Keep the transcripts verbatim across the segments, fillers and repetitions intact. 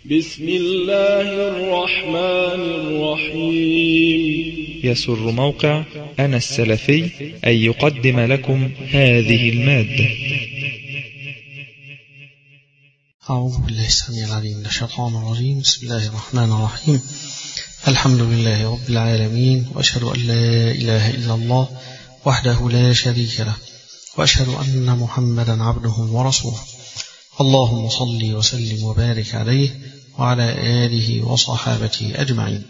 بسم الله الرحمن الرحيم. يسر موقع أنا السلفي أن يقدم لكم هذه المادة. أعوذ بالله السميع العليم من الشيطان الرجيم. بسم الله الرحمن الرحيم. الحمد لله رب العالمين، وأشهد أن لا إله إلا الله وحده لا شريك له، وأشهد أن محمدا عبده ورسوله. اللهم صل وسلم وبارك عليه وعلى آله وصحابته أجمعين.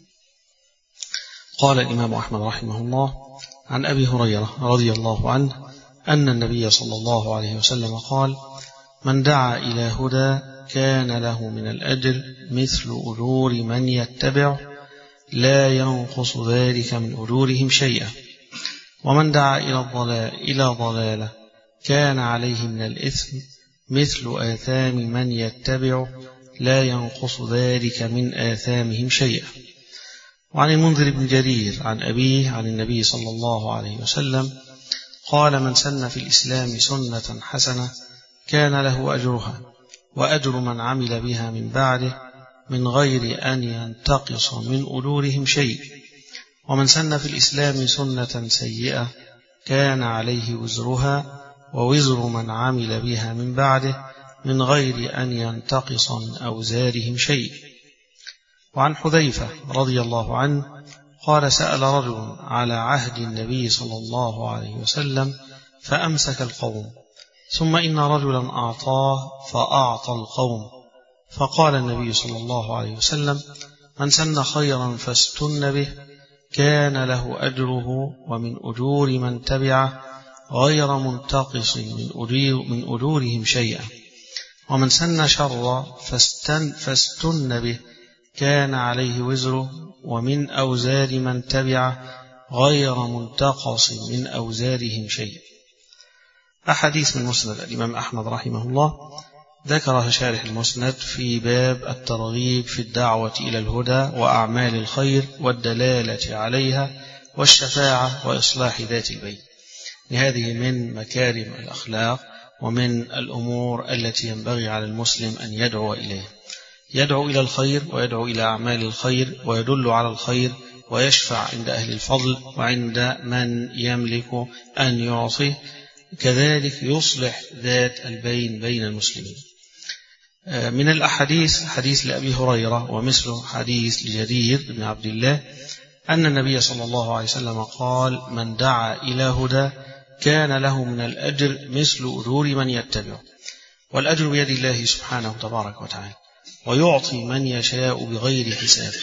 قال الإمام أحمد رحمه الله عن أبي هريرة رضي الله عنه أن النبي صلى الله عليه وسلم قال: من دعا إلى هدى كان له من الأجر مثل أجور من يتبع، لا ينقص ذلك من أجورهم شيئا. ومن دعا إلى الضلال إلى ضلالة كان عليه من الإثم مثل آثام من يتبع، لا ينقص ذلك من آثامهم شيئا. وعن المنذر بن جرير عن أبيه عن النبي صلى الله عليه وسلم قال: من سن في الإسلام سنة حسنة كان له أجرها وأجر من عمل بها من بعده من غير أن ينتقص من أجورهم شيء. ومن سن في الإسلام سنة سيئة كان عليه وزرها ووزر من عمل بها من بعده من غير أن ينتقص من أوزارهم شيء. وعن حذيفة رضي الله عنه قال: سأل رجل على عهد النبي صلى الله عليه وسلم فأمسك القوم، ثم إن رجلا أعطاه فأعطى القوم، فقال النبي صلى الله عليه وسلم: من سن خيرا فاستن به كان له أجره ومن أجور من تبعه غير منتقص من أجورهم شيئا. ومن سن شرا فاستن, فاستن به كان عليه وزره ومن أوزار من تبعه غير منتقص من أوزارهم شيئا. أحاديث من مسند الإمام أحمد رحمه الله ذكرها شارح المسند في باب الترغيب في الدعوة إلى الهدى وأعمال الخير والدلالة عليها والشفاعة وإصلاح ذات البين. هذه من مكارم الأخلاق ومن الأمور التي ينبغي على المسلم أن يدعو إليها. يدعو إلى الخير ويدعو إلى أعمال الخير ويدل على الخير ويشفع عند أهل الفضل وعند من يملك أن يعطيه، كذلك يصلح ذات البين بين المسلمين. من الأحاديث حديث لأبي هريرة ومثله حديث لجرير بن عبد الله أن النبي صلى الله عليه وسلم قال: من دعا إلى هدى كان له من الأجر مثل أجور من يتبع. والأجر بيد الله سبحانه تبارك وتعالى، ويعطي من يشاء بغير حساب،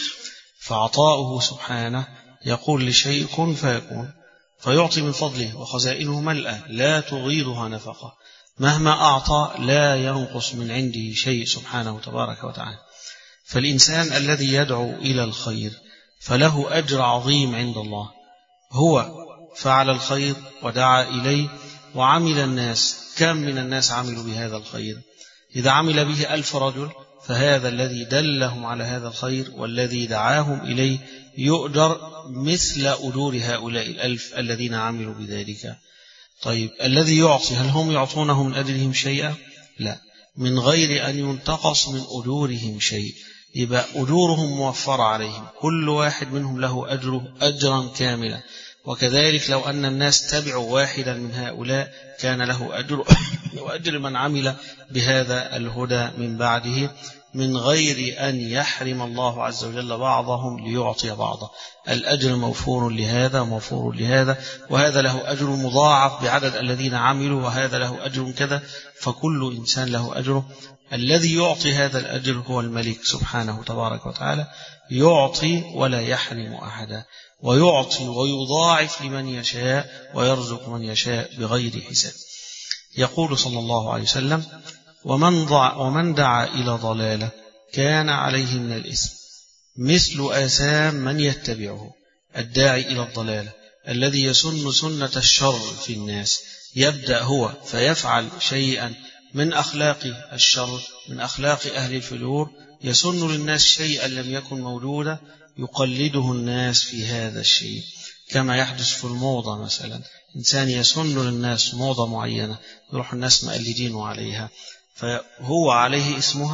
فعطاؤه سبحانه يقول لشيء كن فيكون، فيعطي من فضله وخزائنه ملأة لا تغيرها نفقة، مهما أعطى لا ينقص من عنده شيء سبحانه تبارك وتعالى. فالإنسان الذي يدعو إلى الخير فله أجر عظيم عند الله. هو فعل الخير ودعا إليه وعمل الناس، كم من الناس عملوا بهذا الخير؟ إذا عمل به ألف رجل فهذا الذي دلهم على هذا الخير والذي دعاهم إليه يؤجر مثل أجور هؤلاء الألف الذين عملوا بذلك. طيب الذي يعطي هل هم يعطونه من أجرهم شيئا؟ لا، من غير أن ينتقص من أجورهم شيء. يبقى أجورهم موفرة عليهم، كل واحد منهم له أجره أجرا كاملا. وكذلك لو أن الناس تبعوا واحدا من هؤلاء كان له أجر وأجر من عمل بهذا الهدى من بعده، من غير أن يحرم الله عز وجل بعضهم ليعطي بعضه. الأجر موفور لهذا وموفور لهذا، وهذا له أجر مضاعف بعدد الذين عملوا، وهذا له أجر كذا، فكل إنسان له أجره. الذي يعطي هذا الأجر هو الملك سبحانه تبارك وتعالى، يعطي ولا يحرم أحدا، ويعطي ويضاعف لمن يشاء ويرزق من يشاء بغير حساب. يقول صلى الله عليه وسلم: ومن, ضع ومن دعا إلى ضلالة كان عليه من الإثم مثل آثام من يتبعه. الداعي إلى الضلالة الذي يسن سنة الشر في الناس، يبدأ هو فيفعل شيئا من أخلاق الشر، من أخلاق أهل الفجور، يسن للناس شيئا لم يكن موجودا، يقلده الناس في هذا الشيء، كما يحدث في الموضة مثلا. إنسان يسن للناس موضة معينة، يروح الناس مقلدين عليها، فهو عليه اسمها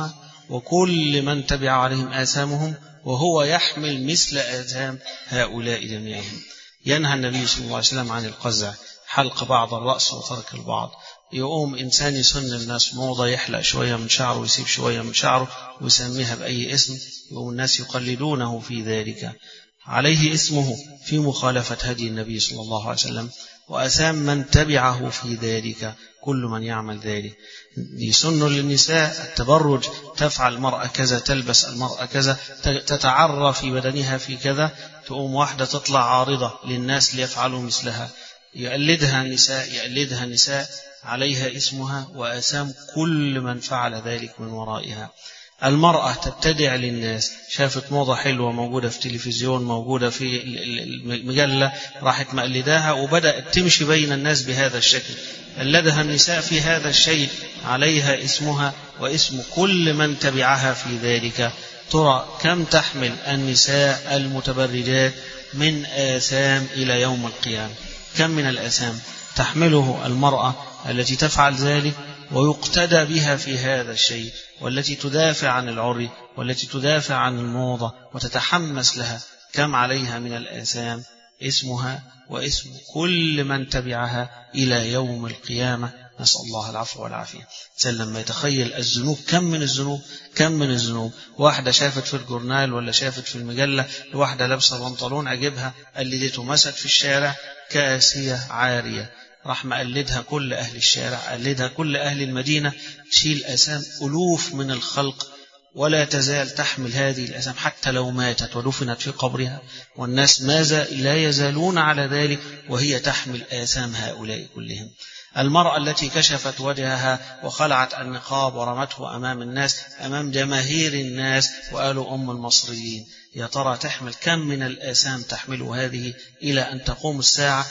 وكل من تبع عليهم آثامهم وهو يحمل مثل آثام هؤلاء جميعهم. ينهى النبي صلى الله عليه وسلم عن القزع، حلق بعض الرأس وترك البعض. يقوم إنسان يسن الناس موضة، يحلق شوية من شعره ويسيب شوية من شعره ويسميها بأي اسم، يقوم الناس يقلدونه في ذلك، عليه اسمه في مخالفة هدي النبي صلى الله عليه وسلم، وأثام من تبعه في ذلك كل من يعمل ذلك. يسن للنساء التبرج، تفعل المرأة كذا، تلبس المرأة كذا، تتعرى في بدنها في كذا، تقوم واحدة تطلع عارضة للناس ليفعلوا مثلها، يقلدها النساء يقلدها النساء عليها اسمها وآثام كل من فعل ذلك من ورائها. المرأة تبتدع للناس، شافت موضة حلوة موجودة في تلفزيون، موجودة في المجلة، راحت مقلداها وبدأت تمشي بين الناس بهذا الشكل، قلدها النساء في هذا الشيء، عليها اسمها واسم كل من تبعها في ذلك. ترى كم تحمل النساء المتبرجات من آثام إلى يوم القيامة، كم من الآثام تحمله المرأة التي تفعل ذلك ويقتدى بها في هذا الشيء، والتي تدافع عن العري، والتي تدافع عن الموضة وتتحمس لها، كم عليها من الآثام اسمها واسم كل من تبعها إلى يوم القيامة. نسأل الله العفو والعافية. لما يتخيل الذنوب، كم من الذنوب كم من الذنوب واحدة شافت في الجورنال ولا شافت في المجلة واحدة لابسة بنطلون عجبها، قلدته، مست في الشارع كاسية عارية، راح مقلدها كل أهل الشارع، قلدها كل أهل المدينة، تشيل آثام ألوف من الخلق، ولا تزال تحمل هذه الآثام حتى لو ماتت ودفنت في قبرها، والناس ماذا لا يزالون على ذلك وهي تحمل آثام هؤلاء كلهم. المرأة التي كشفت وجهها وخلعت النقاب ورمته أمام الناس، أمام جماهير الناس وقالوا أم المصريين، يا ترى تحمل كم من الآثام تحمل هذه إلى أن تقوم الساعة.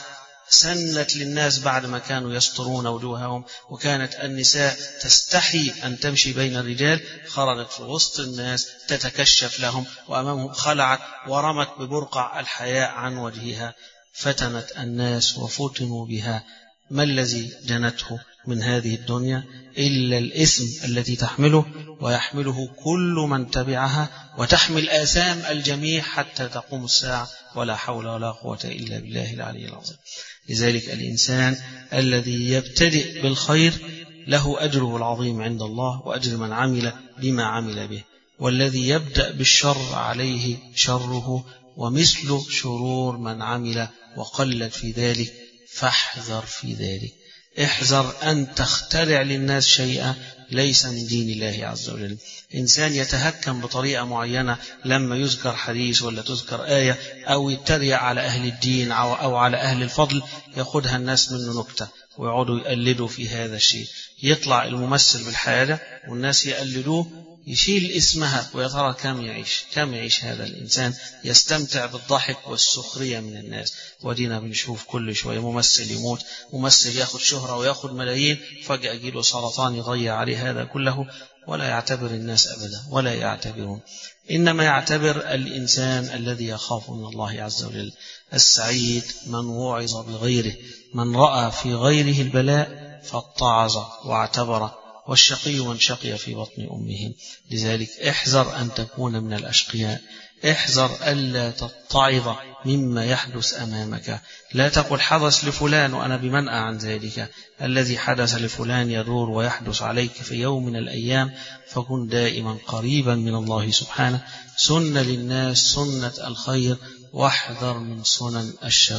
سنت للناس بعد ما كانوا يسترون وجوههم، وكانت النساء تستحي أن تمشي بين الرجال، خرجت في وسط الناس تتكشف لهم، وأمامهم خلعت ورمت ببرقع الحياء عن وجهها، فتنت الناس وفتنوا بها. ما الذي جنته من هذه الدنيا إلا الاسم التي تحمله، ويحمله كل من تبعها، وتحمل آثام الجميع حتى تقوم الساعة، ولا حول ولا قوة إلا بالله العلي العظيم. لذلك الإنسان الذي يبتدئ بالخير له أجره العظيم عند الله وأجر من عمل بما عمل به، والذي يبدأ بالشر عليه شره ومثل شرور من عمل وقلد في ذلك. فاحذر في ذلك، احذر أن تخترع للناس شيئا ليس من دين الله عز وجل. إنسان يتهكم بطريقة معينة لما يذكر حديث ولا تذكر آية، أو يتريق على أهل الدين أو على أهل الفضل، يأخذها الناس منه نكتة ويقعدوا يقلدوا في هذا الشيء. يطلع الممثل بالحاجة والناس يقلدوه، يشيل اسمها، ويا ترى كم يعيش كم يعيش هذا الإنسان يستمتع بالضحك والسخرية من الناس. ودينا بنشوف كل شوية ممثل يموت، ممثل ياخد شهرة وياخد ملايين، فجأة يجيله سرطان يضيع عليه هذا كله، ولا يعتبر الناس أبدا، ولا يعتبرون. إنما يعتبر الإنسان الذي يخاف من الله عز وجل. السعيد من وعظ بغيره، من رأى في غيره البلاء فاتعظ واعتبر، والشقي من شقي في بطن أمه. لذلك احذر أن تكون من الأشقياء، احذر ألا تتعظ مما يحدث أمامك. لا تقل حدث لفلان وأنا بمنأى عن ذلك، الذي حدث لفلان يدور ويحدث عليك في يوم من الأيام، فكن دائما قريبا من الله سبحانه. سنة للناس سنة الخير، واحذر من سنن الشر.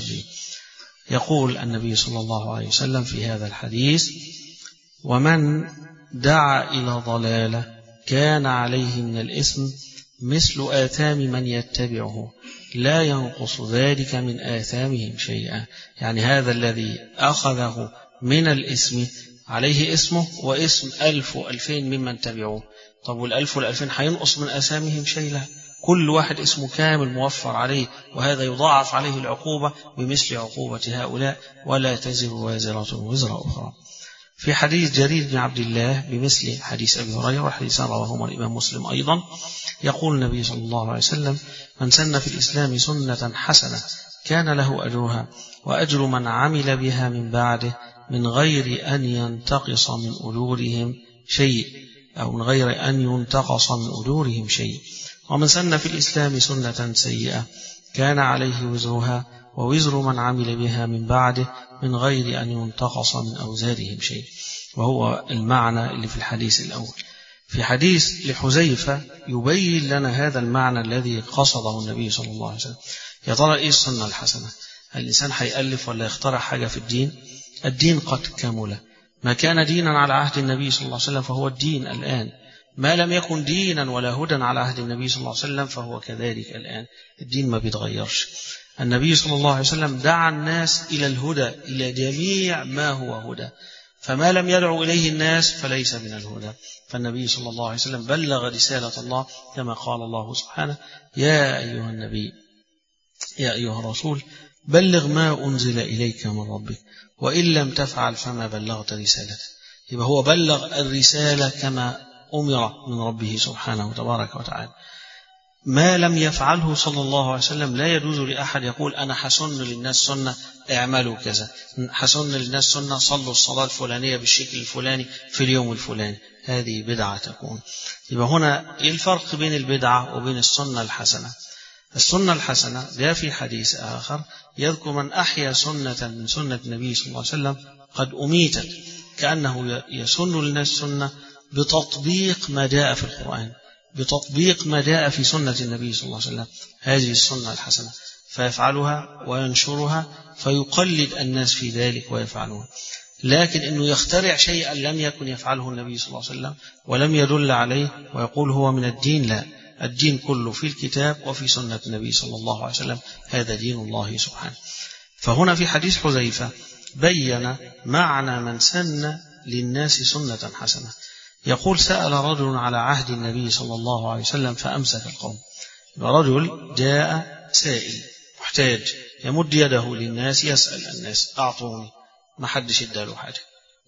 يقول النبي صلى الله عليه وسلم في هذا الحديث: ومن دعا إلى ضلالة كان عليه من الإثم مثل آثام من يتبعه، لا ينقص ذلك من آثامهم شيئا. يعني هذا الذي أخذه من الإثم عليه اسمه واسم ألف وألفين ممن تبعوه. طب والألف والألفين هينقص من آثامهم شيء؟ لا، كل واحد اسمه كامل موفر عليه، وهذا يضاعف عليه العقوبة بمثل عقوبة هؤلاء، ولا تزر وازرة وزر أخرى. في حديث جرير بن عبد الله بمثل حديث أبي هريرة، وحديث رواهما الإمام مسلم أيضا، يقول النبي صلى الله عليه وسلم: من سن في الإسلام سنة حسنة كان له أجرها وأجر من عمل بها من بعده من غير أن ينتقص من أجورهم شيء. أو من غير أن ينتقص من أجورهم شيء. ومن سن في الإسلام سنة سيئة كان عليه وزرها ووزر من عمل بها من بعده من غير أن ينتقص من أوزارهم شيء. وهو المعنى اللي في الحديث الأول. في حديث لحذيفة يبين لنا هذا المعنى الذي قصده النبي صلى الله عليه وسلم. يا ترى إيه السنة الحسنة؟ الإنسان هيألف ولا يخترع حاجة في الدين؟ الدين قد كمل. ما كان دينا على عهد النبي صلى الله عليه وسلم فهو الدين الآن. ما لم يكن دينا ولا هدى على عهد النبي صلى الله عليه وسلم فهو كذلك الآن. الدين ما بيتغيرش. النبي صلى الله عليه وسلم دعا الناس إلى الهدى، إلى جميع ما هو هدى، فما لم يدعو إليه الناس فليس من الهدى. فالنبي صلى الله عليه وسلم بلغ رسالة الله كما قال الله سبحانه: يا أيها النبي يا أيها الرسول بلغ ما أنزل إليك من ربك وإن لم تفعل فما بلغت رسالته. يبقى هو بلغ الرسالة كما أمر من ربه سبحانه وتبارك وتعالى. ما لم يفعله صلى الله عليه وسلم لا يجوز لأحد يقول أنا حسن للناس سنة اعملوا كذا، حسن للناس سنة صلوا الصلاة الفلانية بالشكل الفلاني في اليوم الفلاني. هذه بدعة تكون. يبقى هنا إيه الفرق بين البدعة وبين السنة الحسنة؟ السنة الحسنة جاء في حديث آخر يذكر من أحيا سنة من سنة النبي صلى الله عليه وسلم قد أميتت، كأنه يسن للناس سنة بتطبيق ما جاء في القرآن، بتطبيق ما جاء في سنة النبي صلى الله عليه وسلم. هذه السنة الحسنة فيفعلها وينشرها فيقلد الناس في ذلك ويفعلون. لكن أنه يخترع شيئا لم يكن يفعله النبي صلى الله عليه وسلم ولم يدل عليه ويقول هو من الدين، لا، الدين كله في الكتاب وفي سنة النبي صلى الله عليه وسلم. هذا دين الله سبحانه. فهنا في حديث حذيفة بين معنى من سن للناس سنة حسنة. يقول: سأل رجل على عهد النبي صلى الله عليه وسلم فأمسك القوم. رجل جاء سائل محتاج يمد يده للناس يسأل الناس أعطوني، ما حدش اداله حاجة.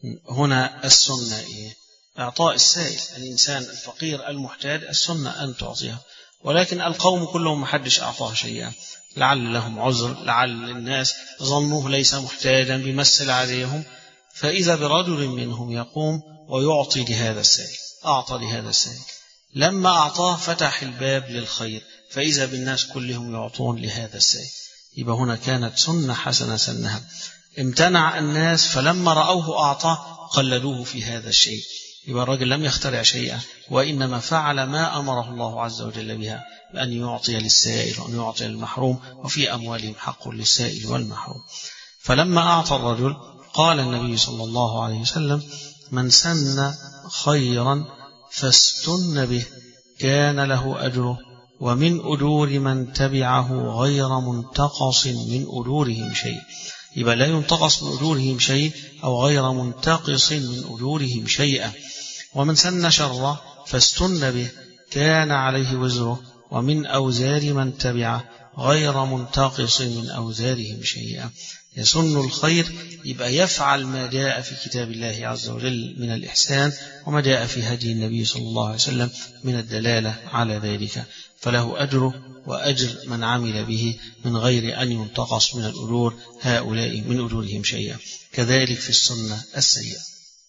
هنا السنة إيه؟ إعطاء السائل، الإنسان الفقير المحتاج السنة أن تعطيها. ولكن القوم كلهم ما حدش أعطاه شيئا، لعل لهم عذر، لعل الناس ظنوه ليس محتاجا بيمثل عليهم. فإذا برجل منهم يقوم ويعطي لهذا السائل، أعطى لهذا السائل. لما أعطاه فتح الباب للخير، فإذا بالناس كلهم يعطون لهذا السائل. يبقى هنا كانت سنة حسنة سنها. امتنع الناس فلما رأوه أعطاه قلدوه في هذا الشيء. يبقى الرجل لم يخترع شيئا وإنما فعل ما أمره الله عز وجل بها، بأن يعطي للسائل وأن يعطي للمحروم، وفي أموالهم حق للسائل والمحروم. فلما أعطى الرجل قال النبي صلى الله عليه وسلم: من سن خيرا فاستن به كان له أجره ومن أجور من تبعه غير منتقص من أجورهم شيء. يبقى لا ينتقص من أجورهم شيء أو غير منتقص من أجورهم شيئا. ومن سن شرا فاستن به كان عليه وزره ومن أوزار من تبعه غير منتقص من أوزارهم شيئا. يسن الخير يبقى يفعل ما جاء في كتاب الله عز وجل من الإحسان وما جاء في هدي النبي صلى الله عليه وسلم من الدلالة على ذلك، فله أجره وأجر من عمل به من غير أن ينتقص من الأجور هؤلاء من أجورهم شيئا. كذلك في السنة السيئة.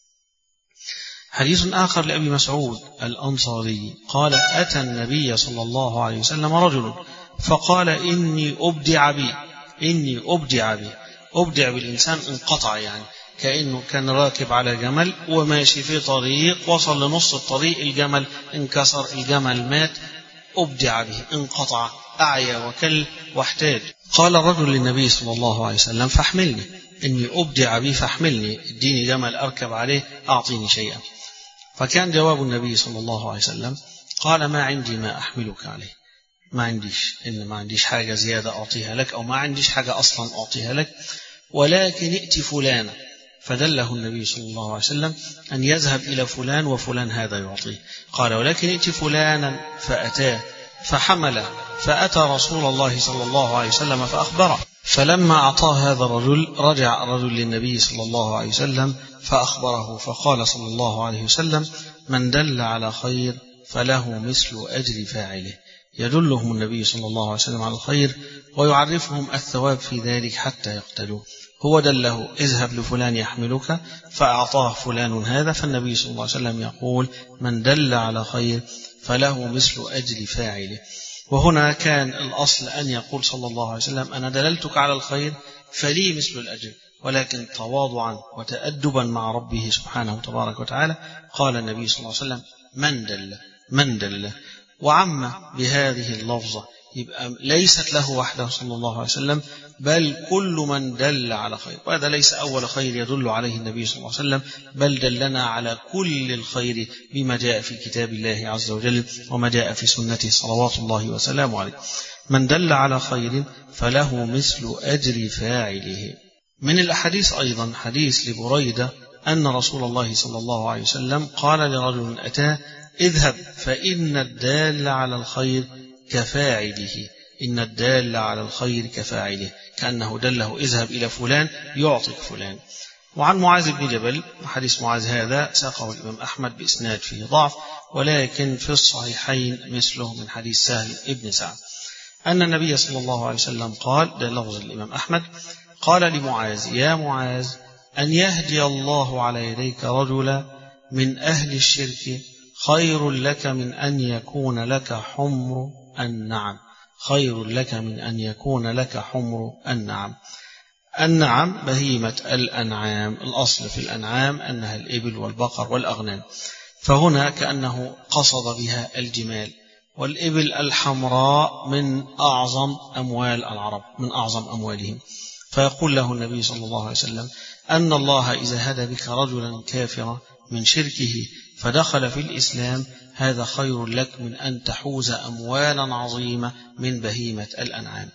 حديث آخر لأبي مسعود الأنصاري قال: أتى النبي صلى الله عليه وسلم رجل فقال: إني أبدع بي إني أبدع بي أبدع بالإنسان انقطع، يعني كأنه كان راكب على جمل وماشي في طريق، وصل لنص الطريق الجمل انكسر، الجمل مات، أبدع به انقطع، أعيا وكل واحتاج. قال الرجل للنبي صلى الله عليه وسلم: فاحملني، إني أبدع بي فاحملني، اديني جمل أركب عليه، أعطيني شيئا. فكان جواب النبي صلى الله عليه وسلم قال: ما عندي ما أحملك عليه، ما عنديش إن ما عنديش حاجة زيادة أعطيها لك، أو ما عنديش حاجة أصلا أعطيها لك، ولكن ائت فلانا. فدله النبي صلى الله عليه وسلم أن يذهب إلى فلان وفلان هذا يعطيه. قال: ولكن ائت فلانا، فأتاه فحمل، فأتى رسول الله صلى الله عليه وسلم فأخبره. فلما أعطاه هذا الرجل رجع الرجل للنبي صلى الله عليه وسلم فأخبره، فقال صلى الله عليه وسلم: من دل على خير فله مثل أجر فاعله. يدلهم النبي صلى الله عليه وسلم على الخير ويعرفهم الثواب في ذلك حتى يقتدوا. هو دله اذهب لفلان يحملك فأعطاه فلان هذا، فالنبي صلى الله عليه وسلم يقول من دل على خير فله مثل أجر فاعله. وهنا كان الأصل أن يقول صلى الله عليه وسلم أنا دللتك على الخير فلي مثل الأجر، ولكن تواضعا وتأدبا مع ربه سبحانه تبارك وتعالى قال النبي صلى الله عليه وسلم من دل من دل وعم بهذه اللفظة، يبقى ليست له وحده صلى الله عليه وسلم بل كل من دل على خير، وهذا ليس أول خير يدل عليه النبي صلى الله عليه وسلم، بل دلنا على كل الخير بما جاء في كتاب الله عز وجل وما جاء في سنته صلوات الله وسلامه عليه. من دل على خير فله مثل أجر فاعله. من الأحاديث أيضا حديث لبريدة أن رسول الله صلى الله عليه وسلم قال لرجل أتاه اذهب فإن الدال على الخير كفاعله، إن الدال على الخير كفاعله، كأنه دله اذهب إلى فلان يعطيك فلان. وعن معاذ بن جبل، حديث معاذ هذا ساقه الإمام أحمد بإسناد فيه ضعف، ولكن في الصحيحين مثله من حديث سهل ابن سعد أن النبي صلى الله عليه وسلم قال، ده لفظ الإمام أحمد، قال لمعاذ يا معاذ أن يهدي الله على يديك رجلا من أهل الشرك خير لك من أن يكون لك حمر النعم، خير لك من أن يكون لك حمر النعم. النعم بهيمة الأنعام، الأصل في الأنعام أنها الإبل والبقر والأغنام، فهنا كأنه قصد بها الجمال، والإبل الحمراء من أعظم أموال العرب، من أعظم أموالهم. فيقول له النبي صلى الله عليه وسلم أن الله إذا هدى بك رجلا كافرا من شركه فدخل في الإسلام هذا خير لك من أن تحوز أموالا عظيمة من بهيمة الأنعام.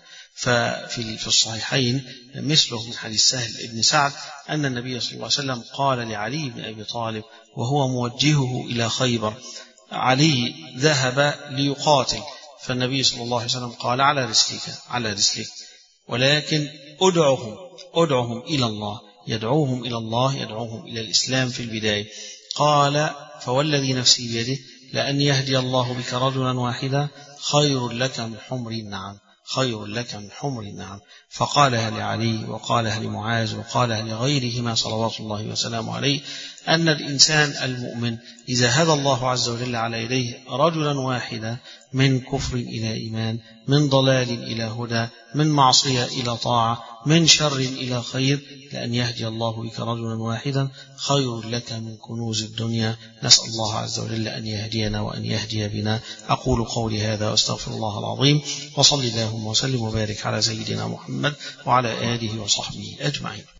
ففي الصحيحين مثله من حديث سهل ابن سعد أن النبي صلى الله عليه وسلم قال لعلي بن أبي طالب وهو موجهه إلى خيبر، علي ذهب ليقاتل، فالنبي صلى الله عليه وسلم قال على رسلك على رسلك ولكن أدعوهم أدعوهم إلى الله، يدعوهم إلى الله، يدعوهم إلى الإسلام في البداية. قال فوالذي نفسي بيده لأن يهدي الله بك رجلا واحدا خير لك من حمر النعم، خير لك من حمر النعم. فقالها لعلي وقالها لمعاذ وقالها لغيرهما صلوات الله وسلامه عليه أن الإنسان المؤمن إذا هدى الله عز وجل على يديه رجلا واحدا من كفر إلى إيمان، من ضلال إلى هدى، من معصية إلى طاعة، من شر إلى خير، لأن يهدي الله بك رجلا واحدا خير لك من كنوز الدنيا. نسأل الله عز وجل أن يهدينا وأن يهدي بنا. أقول قولي هذا وأستغفر الله العظيم، وصلي اللهم وسلم وبارك على سيدنا محمد وعلى آله وصحبه أجمعين.